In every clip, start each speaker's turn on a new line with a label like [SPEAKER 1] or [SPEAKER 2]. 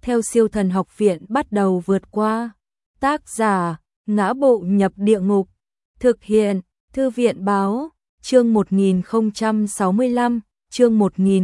[SPEAKER 1] theo Siêu Thần Học Viện bắt đầu vượt qua. Tác giả: Ngã Bộ Nhập Địa Ngục. Thực hiện: Thư viện báo. Chương 1065, chương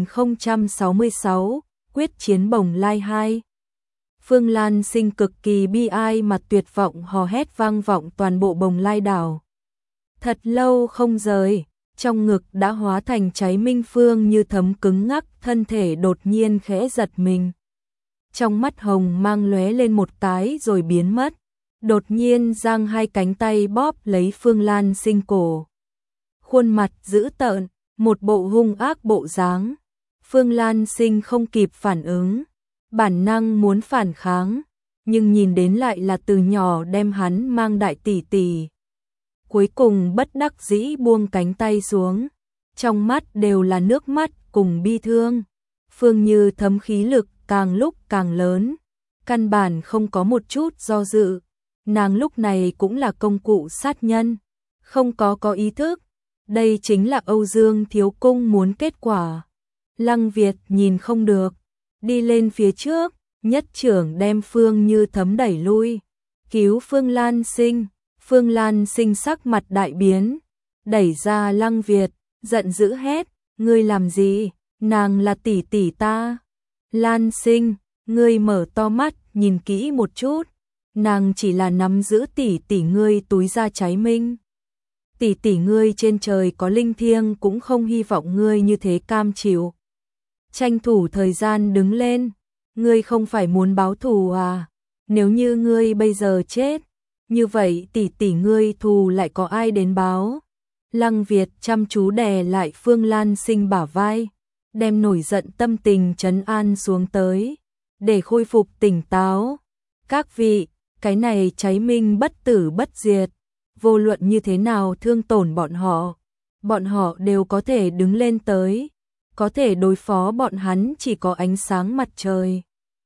[SPEAKER 1] 1066, quyết chiến Bồng Lai 2. Phương Lan Sinh cực kỳ bi ai mà tuyệt vọng hò hét vang vọng toàn bộ Bồng Lai đảo. Thật lâu không rời, trong ngực đã hóa thành cháy minh Phương Như Thấm cứng ngắc, thân thể đột nhiên khẽ giật mình. Trong mắt hồng mang lóe lên một cái rồi biến mất, đột nhiên giang hai cánh tay bóp lấy Phương Lan Sinh cổ. Khuôn mặt dữ tợn, một bộ hung ác bộ dáng. Phương Lan Sinh không kịp phản ứng, bản năng muốn phản kháng, nhưng nhìn đến lại là từ nhỏ đem hắn mang đại tỷ tỷ. Cuối cùng bất đắc dĩ buông cánh tay xuống, trong mắt đều là nước mắt cùng bi thương. Phương Như Thấm khí lực càng lúc càng lớn, căn bản không có một chút do dự. Nàng lúc này cũng là công cụ sát nhân, không có ý thức. Đây chính là Âu Dương Thiếu Cung muốn kết quả. Lăng Việt nhìn không được, đi lên phía trước, nhất trưởng đem Phương Như Thấm đẩy lui, cứu Phương Lan Sinh. Phương Lan Sinh sắc mặt đại biến, đẩy ra Lăng Việt, giận dữ hét: ngươi làm gì? Nàng là tỷ tỷ ta. Lan Sinh, ngươi mở to mắt nhìn kỹ một chút, nàng chỉ là nắm giữ tỷ tỷ ngươi túi da cháy minh. Tỷ tỷ ngươi trên trời có linh thiêng cũng không hy vọng ngươi như thế cam chịu. Tranh thủ thời gian đứng lên, ngươi không phải muốn báo thù à? Nếu như ngươi bây giờ chết, như vậy tỷ tỷ ngươi thù lại có ai đến báo? Lăng Việt chăm chú đè lại Phương Lan Sinh bả vai, đem nổi giận tâm tình trấn an xuống tới, để khôi phục tỉnh táo. Các vị, cái này cháy minh bất tử bất diệt, vô luận như thế nào thương tổn bọn họ đều có thể đứng lên tới, có thể đối phó bọn hắn chỉ có ánh sáng mặt trời.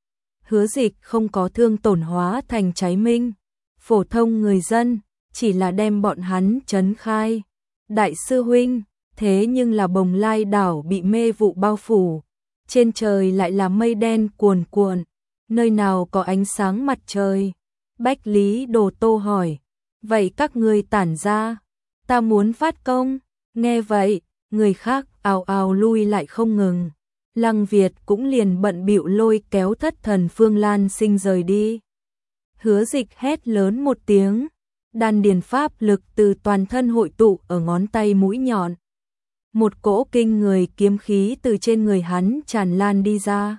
[SPEAKER 1] Hứa Dịch không có thương tổn hóa thành cháy minh, phổ thông người dân, chỉ là đem bọn hắn trấn khai. Đại sư huynh, thế nhưng là Bồng Lai đảo bị mê vụ bao phủ, trên trời lại là mây đen cuồn cuộn, nơi nào có ánh sáng mặt trời? Bách Lý Đồ Tô hỏi. Vậy các ngươi tản ra, ta muốn phát công. Nghe vậy, người khác ào ào lui lại không ngừng. Lăng Việt cũng liền bận bịu lôi kéo thất thần Phương Lan Sinh rời đi. Hứa Dịch hét lớn một tiếng, đan điền pháp lực từ toàn thân hội tụ ở ngón tay mũi nhọn. Một cỗ kinh người kiếm khí từ trên người hắn tràn lan đi ra.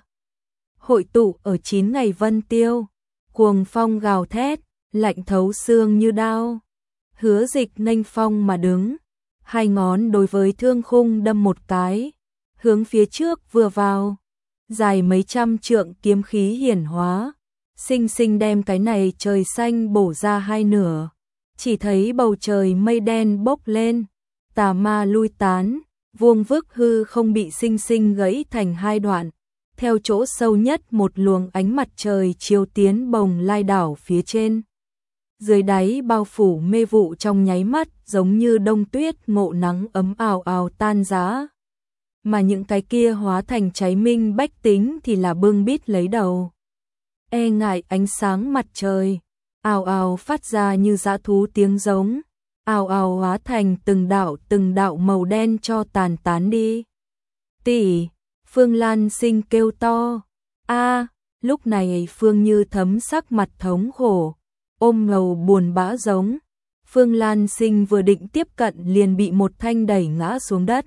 [SPEAKER 1] Hội tụ ở 9 ngày vân tiêu, cuồng phong gào thét, lạnh thấu xương như đao. Hứa Dịch nghênh phong mà đứng, hai ngón đối với thương khung đâm một cái, hướng phía trước vừa vào, dài mấy trăm trượng kiếm khí hiển hóa, sinh sinh đem cái này trời xanh bổ ra hai nửa. Chỉ thấy bầu trời mây đen bốc lên, tà ma lui tán, vuông vức hư không bị sinh sinh gãy thành hai đoạn. Theo chỗ sâu nhất một luồng ánh mặt trời chiếu tiến Bồng Lai đảo phía trên. Dưới đáy bao phủ mê vụ trong nháy mắt giống như đông tuyết ngộ nắng ấm ào ào tan rã. Mà những cái kia hóa thành cháy minh bách tính thì là bưng bít lấy đầu. E ngại ánh sáng mặt trời, ào ào phát ra như dã thú tiếng giống, ào ào hóa thành từng đạo màu đen cho tán đi. Tỷ, Phương Lan Sinh kêu to. A, lúc này Phương Như Thấm sắc mặt thống khổ, ôm ngầu buồn bã giống. Phương Lan Sinh vừa định tiếp cận liền bị một thanh đẩy ngã xuống đất.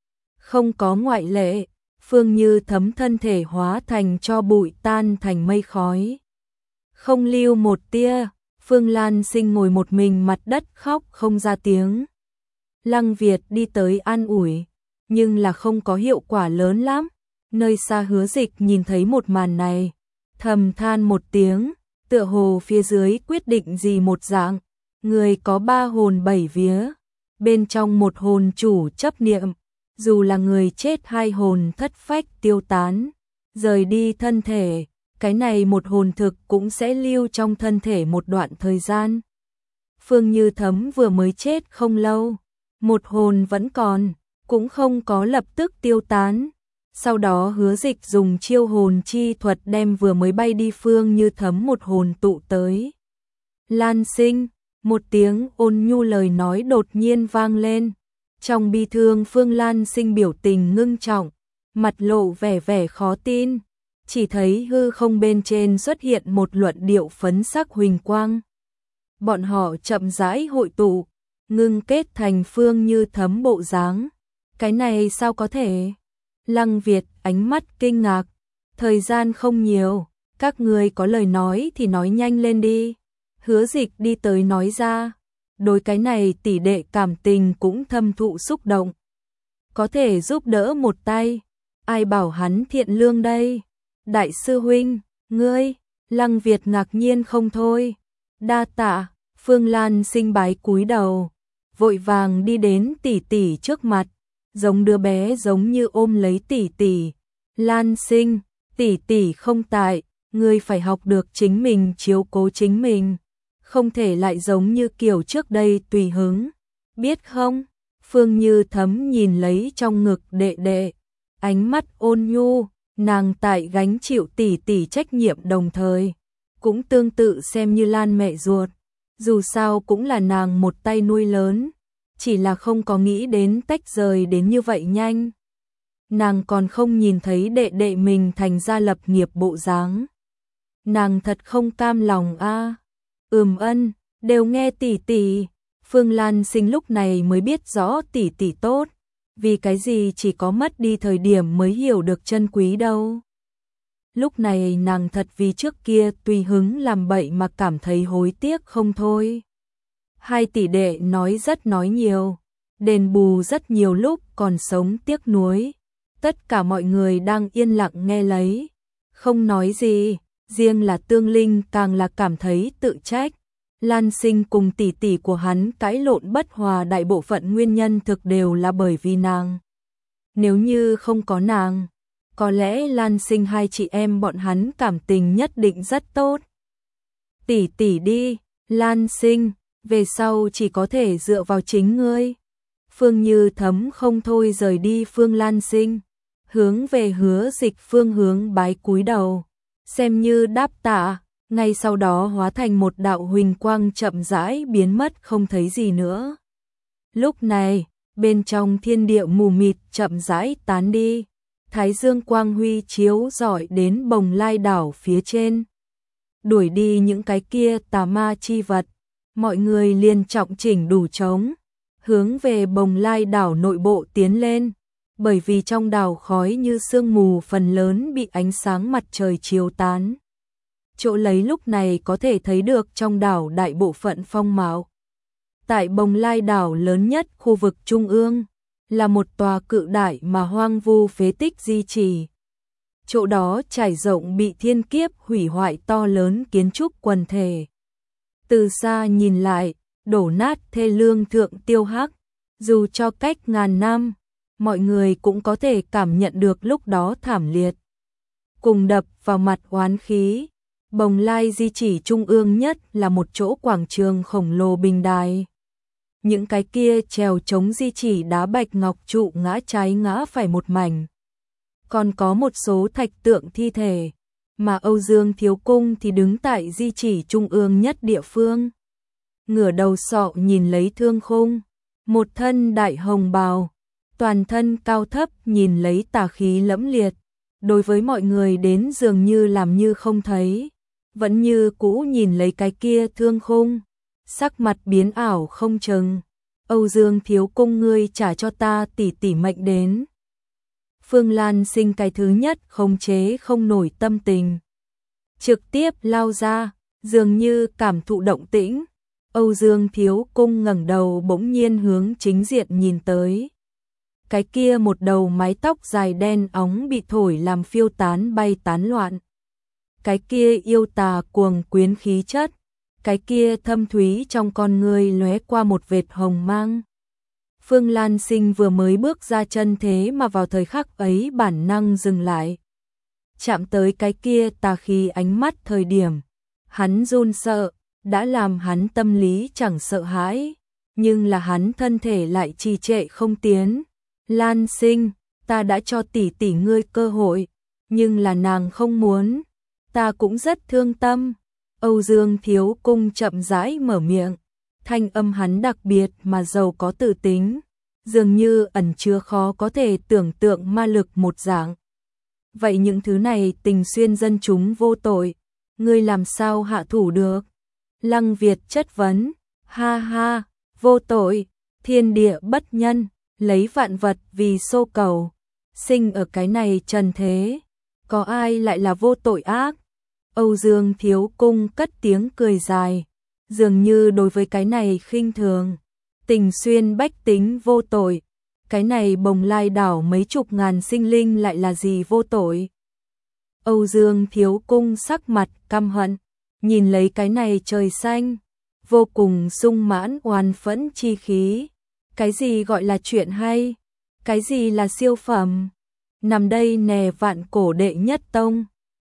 [SPEAKER 1] Không có ngoại lệ, Phương Như Thấm thân thể hóa thành tro bụi tan thành mây khói. Không lưu một tia, Phương Lan Sinh ngồi một mình mặt đất khóc không ra tiếng. Lăng Việt đi tới an ủi, nhưng là không có hiệu quả lớn lắm. Nơi xa Hứa Dịch nhìn thấy một màn này, thầm than một tiếng, tựa hồ phía dưới quyết định gì một dạng. Người có 3 hồn 7 vía, bên trong một hồn chủ chấp niệm, dù là người chết 2 hồn thất phách tiêu tán, rời đi thân thể, cái này một hồn thực cũng sẽ lưu trong thân thể một đoạn thời gian. Phương Như Thấm vừa mới chết không lâu, một hồn vẫn còn, cũng không có lập tức tiêu tán, Sau đó Hứa Dịch dùng chiêu hồn chi thuật đem vừa mới bay đi Phương Như Thấm một hồn tụ tới. Lan Sinh, một tiếng ôn nhu lời nói đột nhiên vang lên. Trong bi thương Phương Lan Sinh biểu tình ngưng trọng, mặt lộ vẻ khó tin, chỉ thấy hư không bên trên xuất hiện một luận điệu phấn sắc huỳnh quang. Bọn họ chậm rãi hội tụ, ngưng kết thành Phương Như Thấm bộ dáng. Cái này sao có thể? Lăng Việt ánh mắt kinh ngạc, thời gian không nhiều, các người có lời nói thì nói nhanh lên đi. Hứa Dịch đi tới nói ra, đối cái này tỷ đệ cảm tình cũng thâm thụ xúc động. Có thể giúp đỡ một tay, ai bảo hắn thiện lương đây? Đại sư huynh, ngươi, Lăng Việt ngạc nhiên không thôi. Đa tạ, Phương Lan Sinh bái cúi đầu, vội vàng đi đến tỷ tỷ trước mặt, giống đứa bé giống như ôm lấy tỷ tỷ. Lan Sinh, tỷ tỷ không tại, ngươi phải học được chính mình chiếu cố chính mình, không thể lại giống như kiểu trước đây tùy hứng, biết không? Phương Như Thấm nhìn lấy trong ngực đệ đệ, ánh mắt ôn nhu, nàng tại gánh chịu tỷ tỷ trách nhiệm đồng thời, cũng tương tự xem như Lan mẹ ruột, dù sao cũng là nàng một tay nuôi lớn, chỉ là không có nghĩ đến tách rời đến như vậy nhanh. Nàng còn không nhìn thấy đệ đệ mình thành ra lập nghiệp bộ dáng. Nàng thật không cam lòng a. Ân, đều nghe tỷ tỷ. Phương Lan Sinh lúc này mới biết rõ tỷ tỷ tốt, vì cái gì chỉ có mất đi thời điểm mới hiểu được chân quý đâu. Lúc này nàng thật vì trước kia tùy hứng làm bậy mà cảm thấy hối tiếc không thôi. Hai tỷ đệ nói nhiều, đền bù rất nhiều lúc còn sống tiếc nuối. Tất cả mọi người đang yên lặng nghe lấy, không nói gì, riêng là Tương Linh càng là cảm thấy tự trách. Lan Sinh cùng tỷ tỷ của hắn cãi lộn bất hòa đại bộ phận nguyên nhân thực đều là bởi vì nàng. Nếu như không có nàng, có lẽ Lan Sinh hai chị em bọn hắn cảm tình nhất định rất tốt. Tỷ tỷ đi, Lan Sinh, về sau chỉ có thể dựa vào chính ngươi. Phương Như Thấm không thôi rời đi Phương Lan Sinh, hướng về Hứa Dịch phương hướng bái cúi đầu, xem như đáp tạ. Ngay sau đó hóa thành một đạo huỳnh quang chậm rãi biến mất không thấy gì nữa. Lúc này, bên trong thiên địa mù mịt chậm rãi tán đi, thái dương quang huy chiếu rọi đến Bồng Lai đảo phía trên. Đuổi đi những cái kia tà ma chi vật, mọi người liền trọng chỉnh đủ trống, hướng về Bồng Lai đảo nội bộ tiến lên, bởi vì trong đảo khói như sương mù phần lớn bị ánh sáng mặt trời chiếu tán. Chỗ lấy lúc này có thể thấy được trong đảo đại bộ phận phong mạo. Tại Bồng Lai đảo lớn nhất khu vực trung ương, là một tòa cự đại mà hoang vu phế tích di trì. Chỗ đó trải rộng bị thiên kiếp hủy hoại to lớn kiến trúc quần thể. Từ xa nhìn lại, đổ nát thê lương thượng tiêu hắc, dù cho cách ngàn năm, mọi người cũng có thể cảm nhận được lúc đó thảm liệt. Cùng đập vào mặt oán khí, Bồng Lai di chỉ trung ương nhất là một chỗ quảng trường khổng lồ bình đài. Những cái kia trèo chống di chỉ đá bạch ngọc trụ ngã trái ngã phải một mảnh. Còn có một số thạch tượng thi thể, mà Âu Dương Thiếu Cung thì đứng tại di chỉ trung ương nhất địa phương. Ngửa đầu sọ nhìn lấy Thương Khung, một thân đại hồng bào, toàn thân cao thấp nhìn lấy tà khí lẫm liệt. Đối với mọi người đến dường như làm như không thấy, vẫn như cũ nhìn lấy cái kia Thương Khung, sắc mặt biến ảo không chừng. Âu Dương Thiếu Cung, ngươi trả cho ta tỷ tỷ mệnh đến. Phương Lan Sinh cái thứ nhất khống chế không nổi tâm tình, trực tiếp lao ra, dường như cảm thụ động tĩnh. Âu Dương Thiếu Cung ngẩng đầu bỗng nhiên hướng chính diện nhìn tới. Cái kia một đầu mái tóc dài đen óng bị thổi làm phiêu tán bay tán loạn. Cái kia yêu tà cuồng quyến khí chất, cái kia thâm thúy trong con ngươi lóe qua một vệt hồng mang. Phương Lan Sinh vừa mới bước ra chân thế mà vào thời khắc ấy bản năng dừng lại. Chạm tới cái kia tà khí ánh mắt thời điểm, hắn run sợ, đã làm hắn tâm lý chẳng sợ hãi, nhưng là hắn thân thể lại trì trệ không tiến. Lan Sinh, ta đã cho tỷ tỷ ngươi cơ hội, nhưng là nàng không muốn, ta cũng rất thương tâm. Âu Dương Thiếu Cung chậm rãi mở miệng, thanh âm hắn đặc biệt mà giàu có tự tính, dường như ẩn chứa khó có thể tưởng tượng ma lực một dạng. Vậy những thứ này Tình Xuyên dân chúng vô tội, ngươi làm sao hạ thủ được? Lăng Việt chất vấn, ha ha, vô tội, thiên địa bất nhân, lấy vạn vật vì xô cầu, sinh ở cái này trần thế, có ai lại là vô tội ác? Âu Dương Thiếu Cung cất tiếng cười dài, dường như đối với cái này khinh thường. Tình Xuyên bách tính vô tội, cái này Bồng Lai đảo mấy chục ngàn sinh linh lại là gì vô tội? Âu Dương Thiếu Cung sắc mặt căm hận, nhìn lấy cái này trời xanh, vô cùng sung mãn oan phẫn chi khí. Cái gì gọi là chuyện hay? Cái gì là siêu phẩm? Nằm đây nè vạn cổ đệ nhất tông,